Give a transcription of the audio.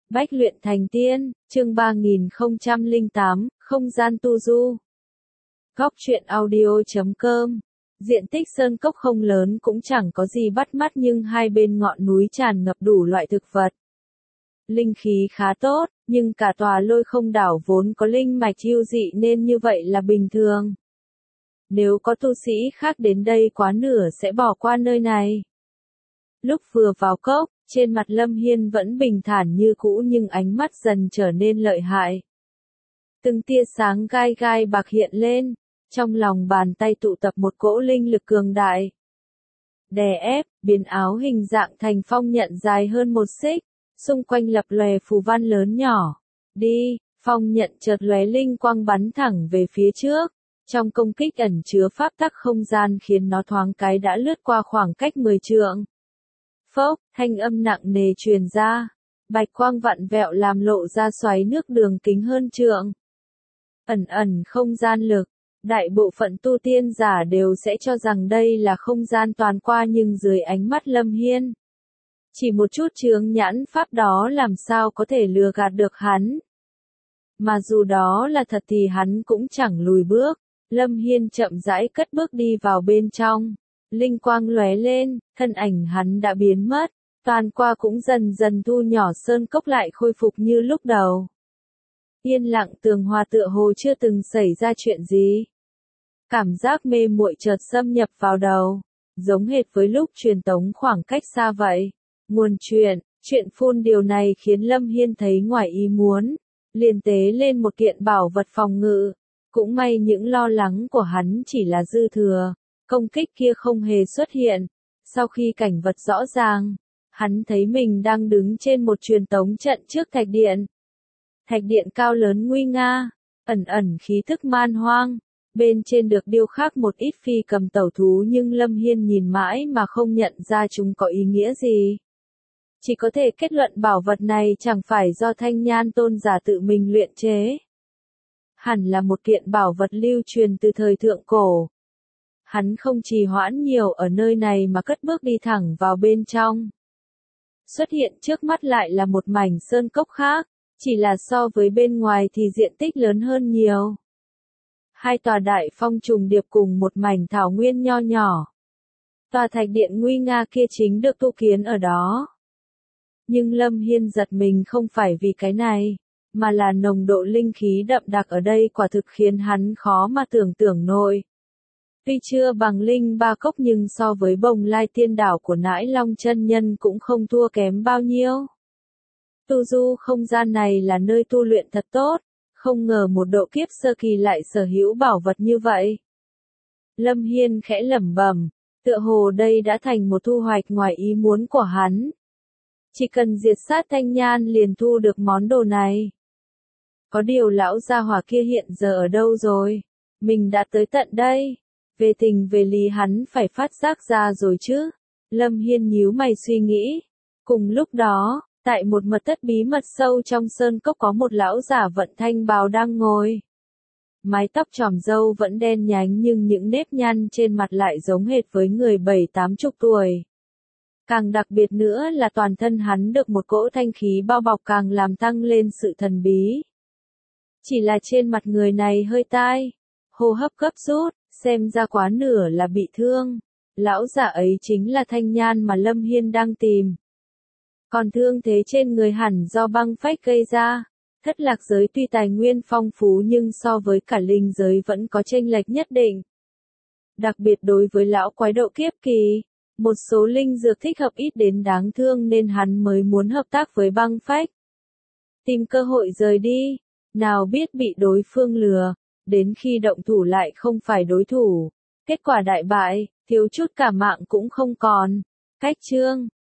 Bách luyện thành tiên, chương 3008, không gian tu du. Góc truyện audio.com. Diện tích sơn cốc không lớn cũng chẳng có gì bắt mắt nhưng hai bên ngọn núi tràn ngập đủ loại thực vật. Linh khí khá tốt, nhưng cả tòa Lôi Không đảo vốn có linh mạch ưu dị nên như vậy là bình thường. Nếu có tu sĩ khác đến đây quá nửa sẽ bỏ qua nơi này. Lúc vừa vào cốc, trên mặt Lâm Hiên vẫn bình thản như cũ nhưng ánh mắt dần trở nên lợi hại. Từng tia sáng gai gai bạc hiện lên, trong lòng bàn tay tụ tập một cỗ linh lực cường đại. Đè ép, biến áo hình dạng thành phong nhận dài hơn một xích, xung quanh lập lòe phù văn lớn nhỏ. Đi, phong nhận chợt lóe linh quang bắn thẳng về phía trước. Trong công kích ẩn chứa pháp tắc không gian khiến nó thoáng cái đã lướt qua khoảng cách 10 trượng. Phốc, thanh âm nặng nề truyền ra. Bạch quang vặn vẹo làm lộ ra xoáy nước đường kính hơn trượng. Ẩn ẩn không gian lực. Đại bộ phận tu tiên giả đều sẽ cho rằng đây là không gian toàn qua nhưng dưới ánh mắt Lâm Hiên. Chỉ một chút chướng nhãn pháp đó làm sao có thể lừa gạt được hắn. Mà dù đó là thật thì hắn cũng chẳng lùi bước. Lâm Hiên chậm rãi cất bước đi vào bên trong. Linh quang lóe lên, thân ảnh hắn đã biến mất. Toàn qua cũng dần dần thu nhỏ sơn cốc lại khôi phục như lúc đầu. Yên lặng tường hòa tựa hồ chưa từng xảy ra chuyện gì. Cảm giác mê muội chợt xâm nhập vào đầu. Giống hệt với lúc truyền tống khoảng cách xa vậy. Nguồn chuyện phun điều này khiến Lâm Hiên thấy ngoài ý muốn. Liền tế lên một kiện bảo vật phòng ngự. Cũng may những lo lắng của hắn chỉ là dư thừa. Công kích kia không hề xuất hiện. Sau khi cảnh vật rõ ràng, hắn thấy mình đang đứng trên một truyền tống trận trước thạch điện. Thạch điện cao lớn nguy nga, ẩn ẩn khí thức man hoang. Bên trên được điêu khắc một ít phi cầm tẩu thú nhưng Lâm Hiên nhìn mãi mà không nhận ra chúng có ý nghĩa gì. Chỉ có thể kết luận bảo vật này chẳng phải do Thanh Nhan tôn giả tự mình luyện chế. Hẳn là một kiện bảo vật lưu truyền từ thời thượng cổ. Hắn không trì hoãn nhiều ở nơi này mà cất bước đi thẳng vào bên trong. Xuất hiện trước mắt lại là một mảnh sơn cốc khác, chỉ là so với bên ngoài thì diện tích lớn hơn nhiều. Hai tòa đại phong trùng điệp cùng một mảnh thảo nguyên nho nhỏ. Tòa thạch điện nguy nga kia chính được tu kiến ở đó. Nhưng Lâm Hiên giật mình không phải vì cái này, mà là nồng độ linh khí đậm đặc ở đây quả thực khiến hắn khó mà tưởng tượng nổi. Tuy chưa bằng linh ba cốc nhưng so với Bồng Lai Tiên Đảo của Nãi Long chân nhân cũng không thua kém bao nhiêu. Tu du không gian này là nơi tu luyện thật tốt, không ngờ một độ kiếp sơ kỳ lại sở hữu bảo vật như vậy. Lâm Hiên khẽ lẩm bẩm, tựa hồ đây đã thành một thu hoạch ngoài ý muốn của hắn. Chỉ cần diệt sát Thanh Nhan liền thu được món đồ này. Có điều lão gia hỏa kia hiện giờ ở đâu rồi? Mình đã tới tận đây. Về tình về lý hắn phải phát giác ra rồi chứ. Lâm Hiên nhíu mày suy nghĩ. Cùng lúc đó, tại một mật thất bí mật sâu trong sơn cốc có một lão giả vận thanh bào đang ngồi. Mái tóc tròm râu vẫn đen nhánh nhưng những nếp nhăn trên mặt lại giống hệt với người 70-80 tuổi. Càng đặc biệt nữa là toàn thân hắn được một cỗ thanh khí bao bọc càng làm tăng lên sự thần bí. Chỉ là trên mặt người này hơi tai, hô hấp gấp rút, xem ra quá nửa là bị thương. Lão giả ấy chính là Thanh Nhan mà Lâm Hiên đang tìm. Còn thương thế trên người hẳn do băng phách gây ra. Thất lạc giới tuy tài nguyên phong phú nhưng so với cả linh giới vẫn có chênh lệch nhất định. Đặc biệt đối với lão quái độ kiếp kỳ, một số linh dược thích hợp ít đến đáng thương nên hắn mới muốn hợp tác với băng phách. Tìm cơ hội rời đi, nào biết bị đối phương lừa, đến khi động thủ lại không phải đối thủ. Kết quả đại bại, thiếu chút cả mạng cũng không còn. Cách chương